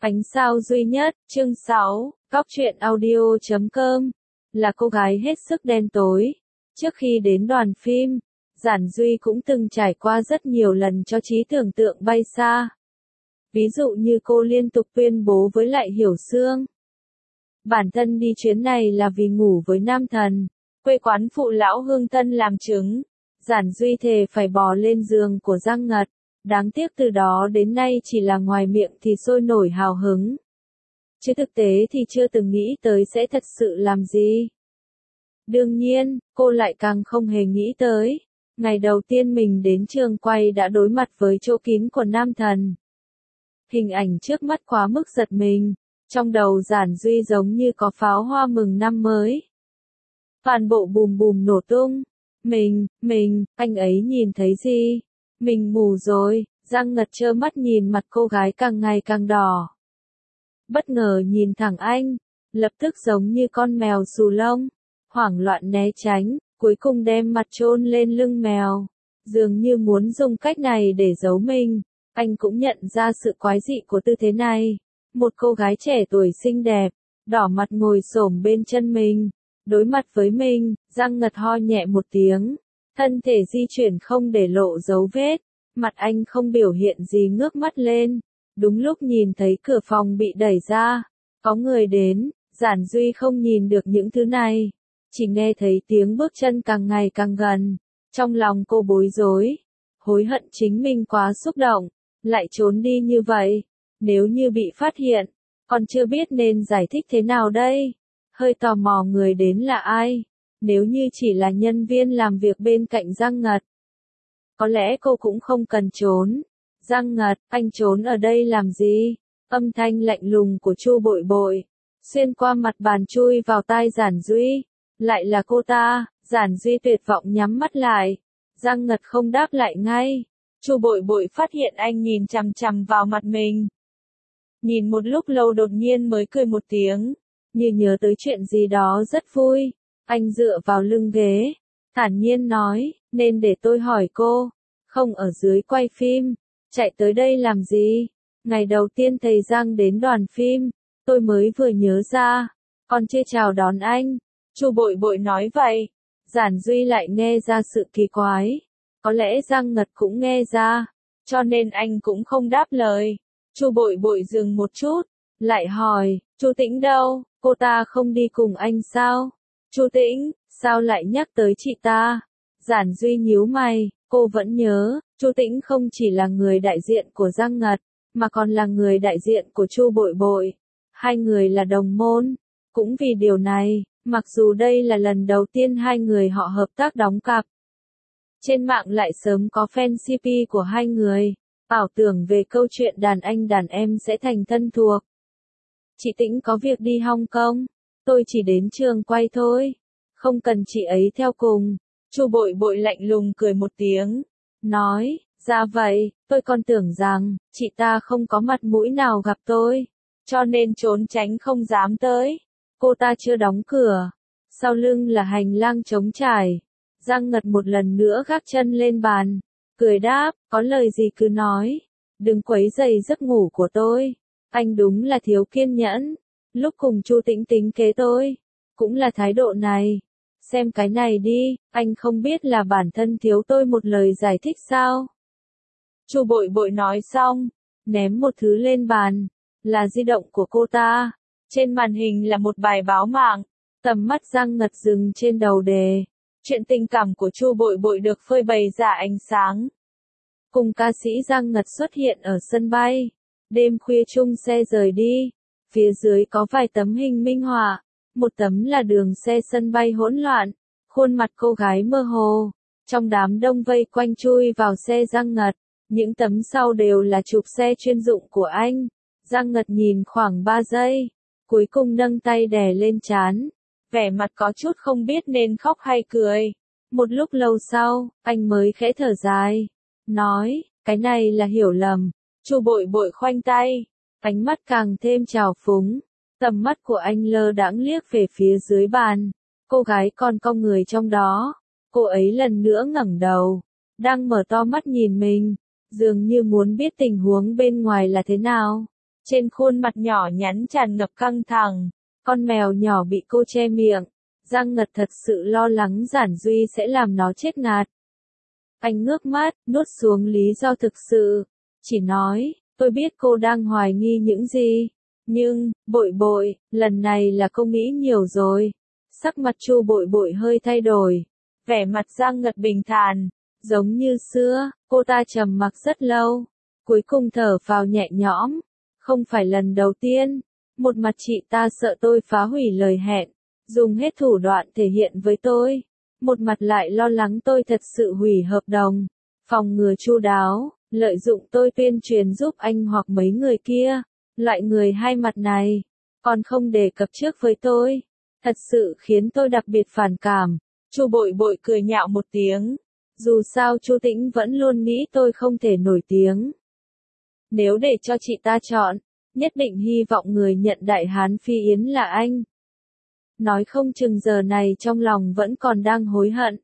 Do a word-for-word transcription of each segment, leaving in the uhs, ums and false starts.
Ánh sao duy nhất, chương sáu, Góc truyện audio chấm com, là cô gái hết sức đen tối. Trước khi đến đoàn phim, Giản Duy cũng từng trải qua rất nhiều lần cho trí tưởng tượng bay xa. Ví dụ như cô liên tục tuyên bố với lại Hiểu Sương. Bản thân đi chuyến này là vì ngủ với nam thần, quê quán phụ lão Hương Tân làm chứng. Giản Duy thề phải bò lên giường của Giang Ngật. Đáng tiếc từ đó đến nay chỉ là ngoài miệng thì sôi nổi hào hứng. Chứ thực tế thì chưa từng nghĩ tới sẽ thật sự làm gì. Đương nhiên, cô lại càng không hề nghĩ tới. Ngày đầu tiên mình đến trường quay đã đối mặt với chỗ kín của nam thần. Hình ảnh trước mắt quá mức giật mình. Trong đầu Giản Duy giống như có pháo hoa mừng năm mới. Toàn bộ bùm bùm nổ tung. Mình, mình, anh ấy nhìn thấy gì? Mình mù rồi. Giang Ngật trơ mắt nhìn mặt cô gái càng ngày càng đỏ. Bất ngờ nhìn thẳng anh, lập tức giống như con mèo xù lông, hoảng loạn né tránh, cuối cùng đem mặt chôn lên lưng mèo, dường như muốn dùng cách này để giấu mình. Anh cũng nhận ra sự quái dị của tư thế này. Một cô gái trẻ tuổi xinh đẹp, đỏ mặt ngồi xổm bên chân mình, đối mặt với mình. Giang Ngật ho nhẹ một tiếng, thân thể di chuyển không để lộ dấu vết, mặt anh không biểu hiện gì ngước mắt lên. Đúng lúc nhìn thấy cửa phòng bị đẩy ra, có người đến. Giản Duy không nhìn được những thứ này, chỉ nghe thấy tiếng bước chân càng ngày càng gần. Trong lòng cô bối rối, hối hận chính mình quá xúc động, lại trốn đi như vậy. Nếu như bị phát hiện, còn chưa biết nên giải thích thế nào đây. Hơi tò mò người đến là ai. Nếu như chỉ là nhân viên làm việc bên cạnh Giang Ngật, có lẽ cô cũng không cần trốn. Giang Ngật, anh trốn ở đây làm gì? Âm thanh lạnh lùng của Chu Bội Bội xuyên qua mặt bàn chui vào tai Giản Duy. Lại là cô ta. Giản Duy tuyệt vọng nhắm mắt lại. Giang Ngật không đáp lại ngay. Chu Bội Bội phát hiện anh nhìn chằm chằm vào mặt mình. Nhìn một lúc lâu đột nhiên mới cười một tiếng, như nhớ tới chuyện gì đó rất vui. Anh dựa vào lưng ghế, thản nhiên nói, nên để tôi hỏi cô, không ở dưới quay phim, chạy tới đây làm gì? Ngày đầu tiên thầy Giang đến đoàn phim, tôi mới vừa nhớ ra, còn chưa chào đón anh. Chu Bội Bội nói vậy. Giản Duy lại nghe ra sự kỳ quái. Có lẽ Giang Ngật cũng nghe ra, cho nên anh cũng không đáp lời. Chu Bội Bội dừng một chút, lại hỏi, Chu Tĩnh đâu, cô ta không đi cùng anh sao? Chu Tĩnh, sao lại nhắc tới chị ta? Giản Duy nhíu mày, cô vẫn nhớ, Chu Tĩnh không chỉ là người đại diện của Giang Ngật, mà còn là người đại diện của Chu Bội Bội. Hai người là đồng môn. Cũng vì điều này, mặc dù đây là lần đầu tiên hai người họ hợp tác đóng cặp, trên mạng lại sớm có fan xê pê của hai người, ảo tưởng về câu chuyện đàn anh đàn em sẽ thành thân thuộc. Chị Tĩnh có việc đi Hong Kong, tôi chỉ đến trường quay thôi, không cần chị ấy theo cùng. Chu Bội Bội lạnh lùng cười một tiếng, nói, ra vậy, tôi còn tưởng rằng, chị ta không có mặt mũi nào gặp tôi, cho nên trốn tránh không dám tới. Cô ta chưa đóng cửa, sau lưng là hành lang trống trải. Giang Ngật một lần nữa gác chân lên bàn, cười đáp, có lời gì cứ nói, đừng quấy rầy giấc ngủ của tôi. Anh đúng là thiếu kiên nhẫn, lúc cùng Chu Tĩnh tính kế tôi, cũng là thái độ này. Xem cái này đi, anh không biết là bản thân thiếu tôi một lời giải thích sao? Chu Bội Bội nói xong, ném một thứ lên bàn, là di động của cô ta. Trên màn hình là một bài báo mạng, tầm mắt Giang Ngật dừng trên đầu đề. Chuyện tình cảm của Chu Bội Bội được phơi bày ra ánh sáng. Cùng ca sĩ Giang Ngật xuất hiện ở sân bay. Đêm khuya chung xe rời đi. Phía dưới có vài tấm hình minh họa. Một tấm là đường xe sân bay hỗn loạn. Khuôn mặt cô gái mơ hồ. Trong đám đông vây quanh chui vào xe Giang Ngật. Những tấm sau đều là chụp xe chuyên dụng của anh. Giang Ngật nhìn khoảng ba giây. Cuối cùng nâng tay đè lên trán. Vẻ mặt có chút không biết nên khóc hay cười. Một lúc lâu sau, anh mới khẽ thở dài. Nói, cái này là hiểu lầm. Chu Bội Bội khoanh tay. Ánh mắt càng thêm trào phúng. Tầm mắt của anh lơ đãng liếc về phía dưới bàn. Cô gái còn cong người trong đó. Cô ấy lần nữa ngẩng đầu. Đang mở to mắt nhìn mình. Dường như muốn biết tình huống bên ngoài là thế nào. Trên khuôn mặt nhỏ nhắn tràn ngập căng thẳng, con mèo nhỏ bị cô che miệng. Giang Ngật thật sự lo lắng Giản Duy sẽ làm nó chết ngạt. Anh ngước mắt, nuốt xuống lý do thực sự, chỉ nói, tôi biết cô đang hoài nghi những gì, nhưng, Bội Bội, lần này là cô nghĩ nhiều rồi. Sắc mặt Chu Bội Bội hơi thay đổi, vẻ mặt Giang Ngật bình thản, giống như xưa, cô ta trầm mặc rất lâu, cuối cùng thở phào nhẹ nhõm, không phải lần đầu tiên, một mặt chị ta sợ tôi phá hủy lời hẹn, dùng hết thủ đoạn thể hiện với tôi, một mặt lại lo lắng tôi thật sự hủy hợp đồng, phòng ngừa chu đáo, lợi dụng tôi tuyên truyền giúp anh hoặc mấy người kia, loại người hai mặt này, còn không đề cập trước với tôi, thật sự khiến tôi đặc biệt phản cảm. Chu Bội Bội cười nhạo một tiếng, dù sao Chu Tĩnh vẫn luôn nghĩ tôi không thể nổi tiếng. Nếu để cho chị ta chọn, nhất định hy vọng người nhận Đại Hán Phi Yến là anh. Nói không chừng giờ này trong lòng vẫn còn đang hối hận.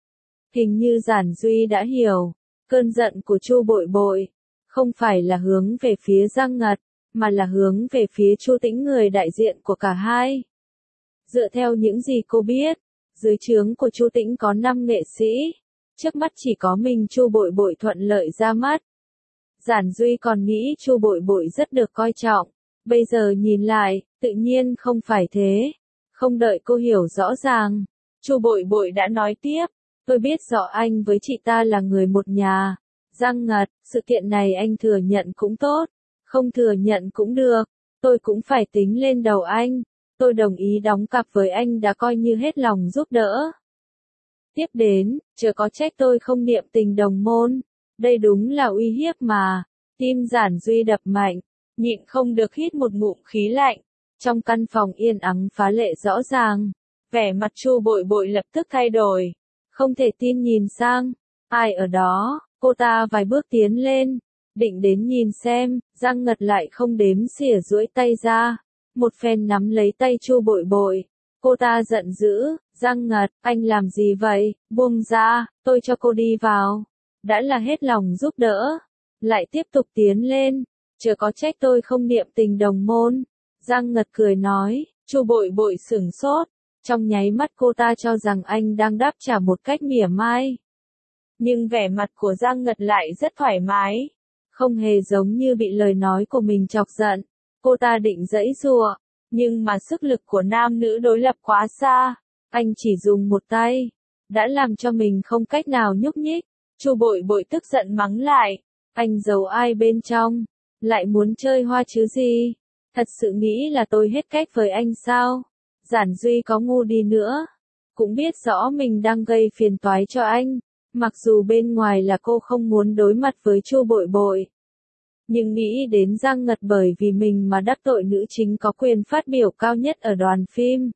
Hình như Giản Duy đã hiểu, cơn giận của Chu Bội Bội không phải là hướng về phía Giang Ngật, mà là hướng về phía Chu Tĩnh, người đại diện của cả hai. Dựa theo những gì cô biết, dưới trướng của Chu Tĩnh có năm nghệ sĩ, trước mắt chỉ có mình Chu Bội Bội thuận lợi ra mắt. Giản Duy còn nghĩ Chu Bội Bội rất được coi trọng, bây giờ nhìn lại, tự nhiên không phải thế. Không đợi cô hiểu rõ ràng, Chu Bội Bội đã nói tiếp, tôi biết rõ anh với chị ta là người một nhà. Giang Ngật, sự kiện này anh thừa nhận cũng tốt, không thừa nhận cũng được, tôi cũng phải tính lên đầu anh, tôi đồng ý đóng cặp với anh đã coi như hết lòng giúp đỡ. Tiếp đến, chớ có trách tôi không niệm tình đồng môn, đây đúng là uy hiếp mà. Tim Giản Duy đập mạnh, nhịn không được hít một ngụm khí lạnh. Trong căn phòng yên ắng phá lệ rõ ràng, vẻ mặt Chu Bội Bội lập tức thay đổi, không thể tin nhìn sang, ai ở đó, cô ta vài bước tiến lên, định đến nhìn xem, Giang Ngật lại không đếm xỉa duỗi tay ra, một phen nắm lấy tay Chu Bội Bội, cô ta giận dữ, Giang Ngật, anh làm gì vậy, buông ra, tôi cho cô đi vào, đã là hết lòng giúp đỡ, lại tiếp tục tiến lên, chớ có trách tôi không niệm tình đồng môn. Giang Ngật cười nói, Chu Bội Bội sửng sốt, trong nháy mắt cô ta cho rằng anh đang đáp trả một cách mỉa mai. Nhưng vẻ mặt của Giang Ngật lại rất thoải mái, không hề giống như bị lời nói của mình chọc giận. Cô ta định giãy giụa, nhưng mà sức lực của nam nữ đối lập quá xa, anh chỉ dùng một tay, đã làm cho mình không cách nào nhúc nhích. Chu Bội Bội tức giận mắng lại, anh giấu ai bên trong, lại muốn chơi hoa chứ gì? Thật sự nghĩ là tôi hết cách với anh sao? Giản Duy có ngu đi nữa, cũng biết rõ mình đang gây phiền toái cho anh, mặc dù bên ngoài là cô không muốn đối mặt với Chu Bội Bội. Nhưng nghĩ đến Giang Ngật bởi vì mình mà đắc tội nữ chính có quyền phát biểu cao nhất ở đoàn phim.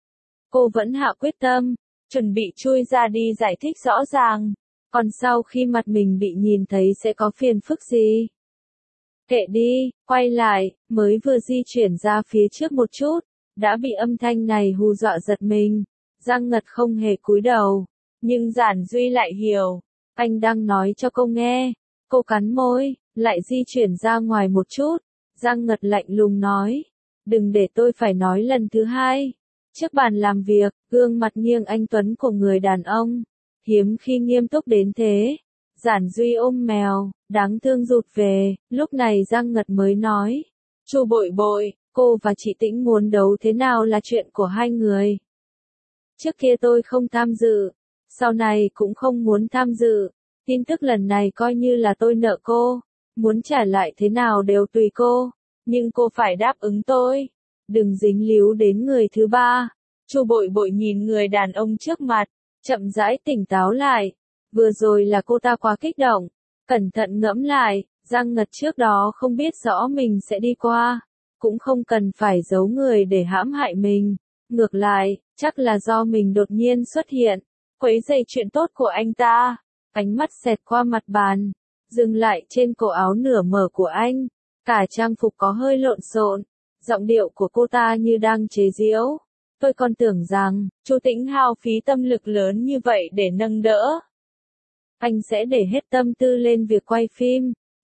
Cô vẫn hạ quyết tâm, chuẩn bị chui ra đi giải thích rõ ràng, còn sau khi mặt mình bị nhìn thấy sẽ có phiền phức gì? Kệ đi, quay lại, mới vừa di chuyển ra phía trước một chút, đã bị âm thanh này hù dọa giật mình. Giang Ngật không hề cúi đầu, nhưng Giản Duy lại hiểu, anh đang nói cho cô nghe. Cô cắn môi, lại di chuyển ra ngoài một chút. Giang Ngật lạnh lùng nói, đừng để tôi phải nói lần thứ hai. Trước bàn làm việc, gương mặt nghiêng anh tuấn của người đàn ông, hiếm khi nghiêm túc đến thế. Giản Duy ôm mèo, đáng thương rụt về, lúc này Giang Ngật mới nói, Chu Bội Bội, cô và chị Tĩnh muốn đấu thế nào là chuyện của hai người. Trước kia tôi không tham dự, sau này cũng không muốn tham dự, tin tức lần này coi như là tôi nợ cô, muốn trả lại thế nào đều tùy cô, nhưng cô phải đáp ứng tôi, đừng dính líu đến người thứ ba. Chu Bội Bội nhìn người đàn ông trước mặt, chậm rãi tỉnh táo lại. Vừa rồi là cô ta quá kích động, cẩn thận ngẫm lại, Giang Ngật trước đó không biết rõ mình sẽ đi qua, cũng không cần phải giấu người để hãm hại mình, ngược lại, chắc là do mình đột nhiên xuất hiện, quấy rầy chuyện tốt của anh ta. Ánh mắt xẹt qua mặt bàn, dừng lại trên cổ áo nửa mở của anh, cả trang phục có hơi lộn xộn, giọng điệu của cô ta như đang chế giễu. Tôi còn tưởng rằng, Chu Tĩnh hao phí tâm lực lớn như vậy để nâng đỡ. Anh sẽ để hết tâm tư lên việc quay phim,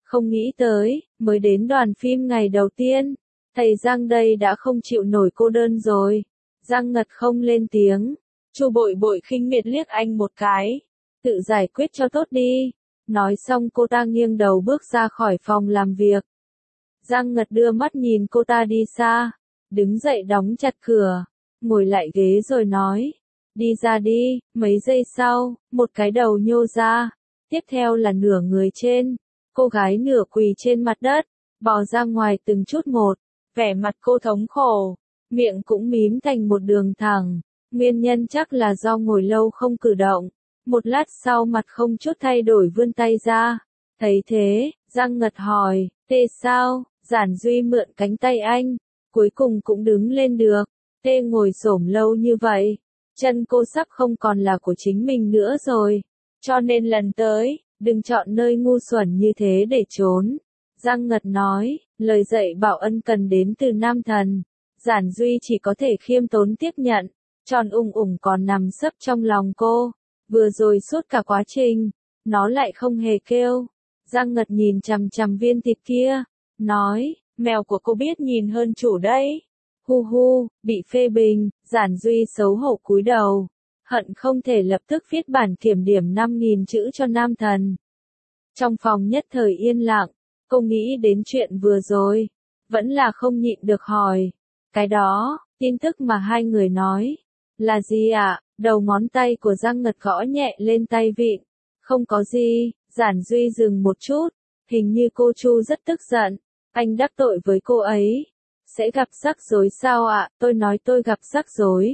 Không nghĩ tới, mới đến đoàn phim ngày đầu tiên, thầy Giang đây đã không chịu nổi cô đơn rồi. Giang Ngật không lên tiếng. Chu Bội Bội khinh miệt liếc anh một cái. Tự giải quyết cho tốt đi. Nói xong cô ta nghiêng đầu bước ra khỏi phòng làm việc. Giang Ngật đưa mắt nhìn cô ta đi xa. Đứng dậy đóng chặt cửa. Ngồi lại ghế rồi nói. Đi ra đi. Mấy giây sau, một cái đầu nhô ra. Tiếp theo là nửa người trên. Cô gái nửa quỳ trên mặt đất. Bò ra ngoài từng chút một. Vẻ mặt cô thống khổ. Miệng cũng mím thành một đường thẳng. Nguyên nhân chắc là do ngồi lâu không cử động. Một lát sau mặt không chút thay đổi vươn tay ra. Thấy thế, Giang Ngật hỏi, tê sao? Giản Duy mượn cánh tay anh. Cuối cùng cũng đứng lên được. Tê ngồi xổm lâu như vậy. Chân cô sắp không còn là của chính mình nữa rồi. Cho nên lần tới, đừng chọn nơi ngu xuẩn như thế để trốn. Giang Ngật nói, lời dạy bảo ân cần đến từ nam thần. Giản Duy chỉ có thể khiêm tốn tiếp nhận. Tròn ung ủng còn nằm sấp trong lòng cô. Vừa rồi suốt cả quá trình, nó lại không hề kêu. Giang Ngật nhìn chằm chằm viên thịt kia, nói, mèo của cô biết nhìn hơn chủ đấy. Hu hu, bị phê bình, Giản Duy xấu hổ cúi đầu. Hận không thể lập tức viết bản kiểm điểm năm nghìn chữ cho nam thần. Trong phòng nhất thời yên lặng, cô nghĩ đến chuyện vừa rồi. Vẫn là không nhịn được hỏi. Cái đó, tin tức mà hai người nói. Là gì ạ? À? Đầu ngón tay của Giang Ngật gõ nhẹ lên tay vịn. Không có gì, Giản Duy dừng một chút. Hình như cô Chu rất tức giận. Anh đắc tội với cô ấy. Sẽ gặp rắc rối sao ạ? À? Tôi nói tôi gặp rắc rối.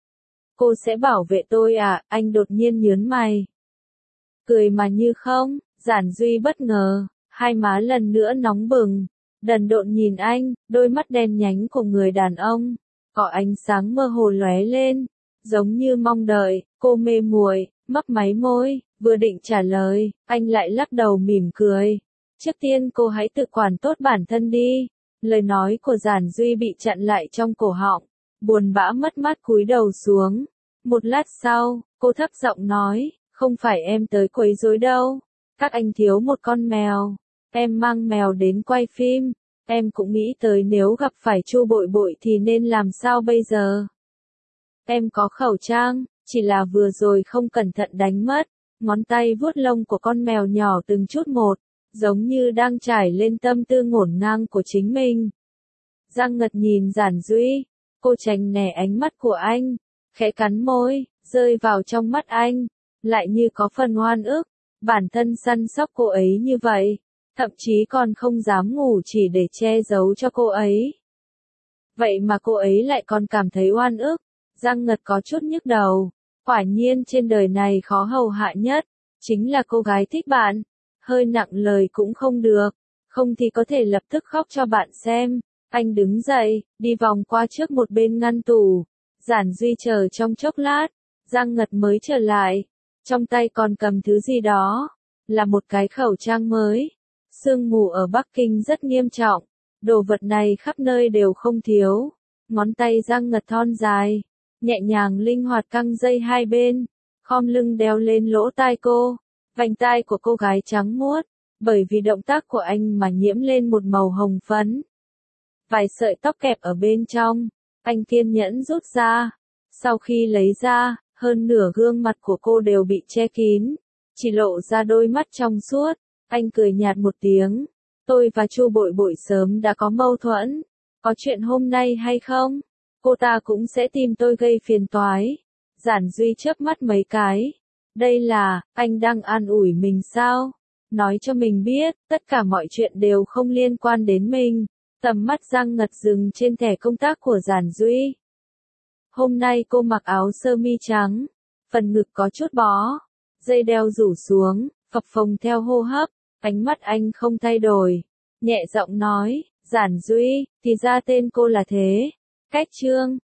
Cô sẽ bảo vệ tôi à? Anh đột nhiên nhớn mày. Cười mà như không, Giản Duy bất ngờ. Hai má lần nữa nóng bừng. Đần độn nhìn anh, đôi mắt đen nhánh của người đàn ông. Có ánh sáng mơ hồ lóe lên. Giống như mong đợi, cô mê muội, mấp máy môi, vừa định trả lời, anh lại lắc đầu mỉm cười. Trước tiên cô hãy tự quản tốt bản thân đi. Lời nói của Giản Duy bị chặn lại trong cổ họng, buồn bã mất mát cúi đầu xuống. Một lát sau, cô thấp giọng nói, không phải em tới quấy rối đâu. Các anh thiếu một con mèo. Em mang mèo đến quay phim. Em cũng nghĩ tới nếu gặp phải Chu Bội Bội thì nên làm sao bây giờ. Em có khẩu trang, chỉ là vừa rồi không cẩn thận đánh mất. Ngón tay vuốt lông của con mèo nhỏ từng chút một, giống như đang trải lên tâm tư ngổn ngang của chính mình. Giang Ngật nhìn Giản Duy, cô tránh né ánh mắt của anh, khẽ cắn môi, rơi vào trong mắt anh, lại như có phần oan ức, bản thân săn sóc cô ấy như vậy, thậm chí còn không dám ngủ chỉ để che giấu cho cô ấy. Vậy mà cô ấy lại còn cảm thấy oan ức. Giang Ngật có chút nhức đầu. Quả nhiên trên đời này khó hầu hạ nhất, chính là cô gái thích bạn. Hơi nặng lời cũng không được, không thì có thể lập tức khóc cho bạn xem. Anh đứng dậy, đi vòng qua trước một bên ngăn tủ. Giản Duy chờ trong chốc lát, Giang Ngật mới trở lại. Trong tay còn cầm thứ gì đó, là một cái khẩu trang mới. Sương mù ở Bắc Kinh rất nghiêm trọng, đồ vật này khắp nơi đều không thiếu. Ngón tay Giang Ngật thon dài, nhẹ nhàng linh hoạt căng dây hai bên, khom lưng đeo lên lỗ tai cô. Vành tai của cô gái trắng muốt, bởi vì động tác của anh mà nhiễm lên một màu hồng phấn. Vài sợi tóc kẹp ở bên trong, anh kiên nhẫn rút ra. Sau khi lấy ra, hơn nửa gương mặt của cô đều bị che kín, chỉ lộ ra đôi mắt trong suốt. Anh cười nhạt một tiếng. Tôi và Chu Bội Bội sớm đã có mâu thuẫn. Có chuyện hôm nay hay không? Cô ta cũng sẽ tìm tôi gây phiền toái. Giản Duy chớp mắt mấy cái. Đây là, anh đang an ủi mình sao? Nói cho mình biết, tất cả mọi chuyện đều không liên quan đến mình. Tầm mắt Giang Ngật dừng trên thẻ công tác của Giản Duy. Hôm nay cô mặc áo sơ mi trắng, phần ngực có chút bó, dây đeo rủ xuống, phập phồng theo hô hấp, ánh mắt anh không thay đổi, nhẹ giọng nói, Giản Duy, thì ra tên cô là thế. Cách chương